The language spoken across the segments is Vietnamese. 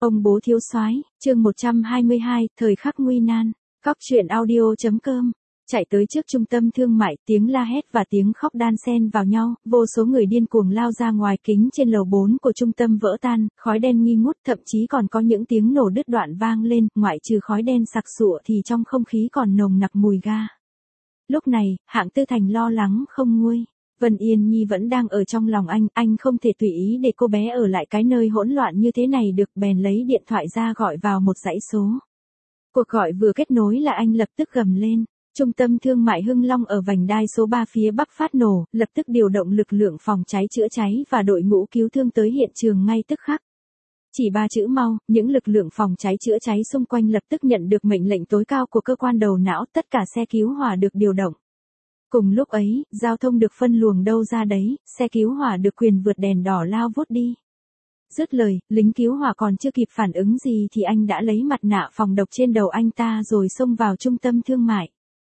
Ông bố thiếu soái, chương 122, thời khắc nguy nan. Góc truyện audio.com. Chạy tới trước trung tâm thương mại, tiếng la hét và tiếng khóc đan xen vào nhau, vô số người điên cuồng lao ra ngoài kính trên lầu 4 của trung tâm vỡ tan, khói đen nghi ngút, thậm chí còn có những tiếng nổ đứt đoạn vang lên, ngoại trừ khói đen sặc sụa thì trong không khí còn nồng nặc mùi ga. Lúc này, Hạng Tư Thành lo lắng không nguôi. Vân Yên Nhi vẫn đang ở trong lòng anh không thể tùy ý để cô bé ở lại cái nơi hỗn loạn như thế này được, bèn lấy điện thoại ra gọi vào một dãy số. Cuộc gọi vừa kết nối là anh lập tức gầm lên. Trung tâm thương mại Hưng Long ở vành đai số 3 phía bắc phát nổ, lập tức điều động lực lượng phòng cháy chữa cháy và đội ngũ cứu thương tới hiện trường ngay tức khắc. Chỉ 3 chữ mau, những lực lượng phòng cháy chữa cháy xung quanh lập tức nhận được mệnh lệnh tối cao của cơ quan đầu não, tất cả xe cứu hỏa được điều động. Cùng lúc ấy, giao thông được phân luồng đâu ra đấy, xe cứu hỏa được quyền vượt đèn đỏ lao vút đi. Dứt lời, lính cứu hỏa còn chưa kịp phản ứng gì thì anh đã lấy mặt nạ phòng độc trên đầu anh ta rồi xông vào trung tâm thương mại.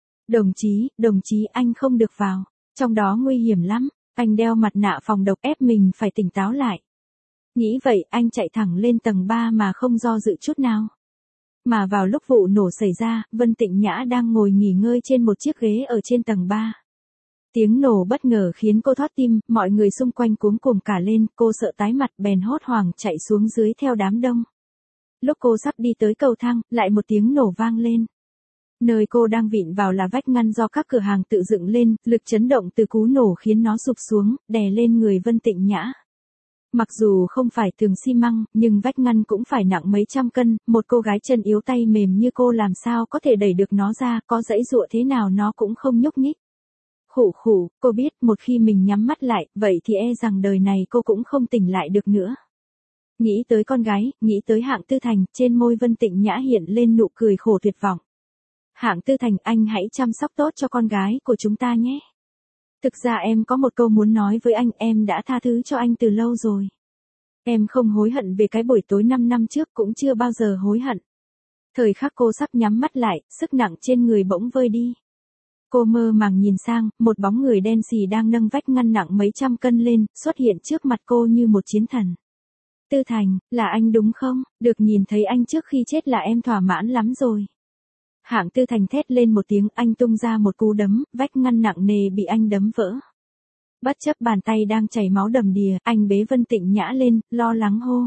Đồng chí anh không được vào, trong đó nguy hiểm lắm, anh đeo mặt nạ phòng độc ép mình phải tỉnh táo lại. Nghĩ vậy anh chạy thẳng lên tầng 3 mà không do dự chút nào. Mà vào lúc vụ nổ xảy ra, Vân Tịnh Nhã đang ngồi nghỉ ngơi trên một chiếc ghế ở trên tầng 3. Tiếng nổ bất ngờ khiến cô thót tim, mọi người xung quanh cuống cuồng cả lên, cô sợ tái mặt bèn hốt hoảng chạy xuống dưới theo đám đông. Lúc cô sắp đi tới cầu thang, lại một tiếng nổ vang lên. Nơi cô đang vịn vào là vách ngăn do các cửa hàng tự dựng lên, lực chấn động từ cú nổ khiến nó sụp xuống, đè lên người Vân Tịnh Nhã. Mặc dù không phải tường xi măng, nhưng vách ngăn cũng phải nặng mấy trăm cân, một cô gái chân yếu tay mềm như cô làm sao có thể đẩy được nó ra, có giãy giụa thế nào nó cũng không nhúc nhích. Khụ, cô biết một khi mình nhắm mắt lại, vậy thì e rằng đời này cô cũng không tỉnh lại được nữa. Nghĩ tới con gái, nghĩ tới Hạng Tư Thành, trên môi Vân Tịnh Nhã hiện lên nụ cười khổ tuyệt vọng. Hạng Tư Thành, anh hãy chăm sóc tốt cho con gái của chúng ta nhé. Thực ra em có một câu muốn nói với anh, em đã tha thứ cho anh từ lâu rồi. Em không hối hận về cái buổi tối 5 năm trước, cũng chưa bao giờ hối hận. Thời khắc cô sắp nhắm mắt lại, sức nặng trên người bỗng vơi đi. Cô mơ màng nhìn sang, một bóng người đen xì đang nâng vách ngăn nặng mấy trăm cân lên, xuất hiện trước mặt cô như một chiến thần. Tư Thành, là anh đúng không? Được nhìn thấy anh trước khi chết là em thỏa mãn lắm rồi. Hạng Tư Thành thét lên một tiếng, anh tung ra một cú đấm, vách ngăn nặng nề bị anh đấm vỡ. Bất chấp bàn tay đang chảy máu đầm đìa, anh bế Vân Tịnh Nhã lên, lo lắng hô.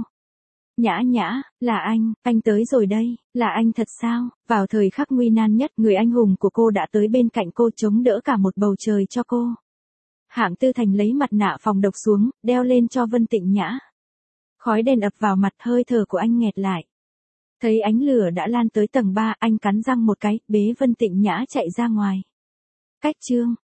Nhã, là anh tới rồi đây, là anh thật sao? Vào thời khắc nguy nan nhất, người anh hùng của cô đã tới bên cạnh cô chống đỡ cả một bầu trời cho cô. Hạng Tư Thành lấy mặt nạ phòng độc xuống, đeo lên cho Vân Tịnh Nhã. Khói đen ập vào mặt, hơi thở của anh nghẹt lại. Thấy ánh lửa đã lan tới tầng 3, anh cắn răng một cái, bế Vân Tịnh Nhã chạy ra ngoài. Cách chương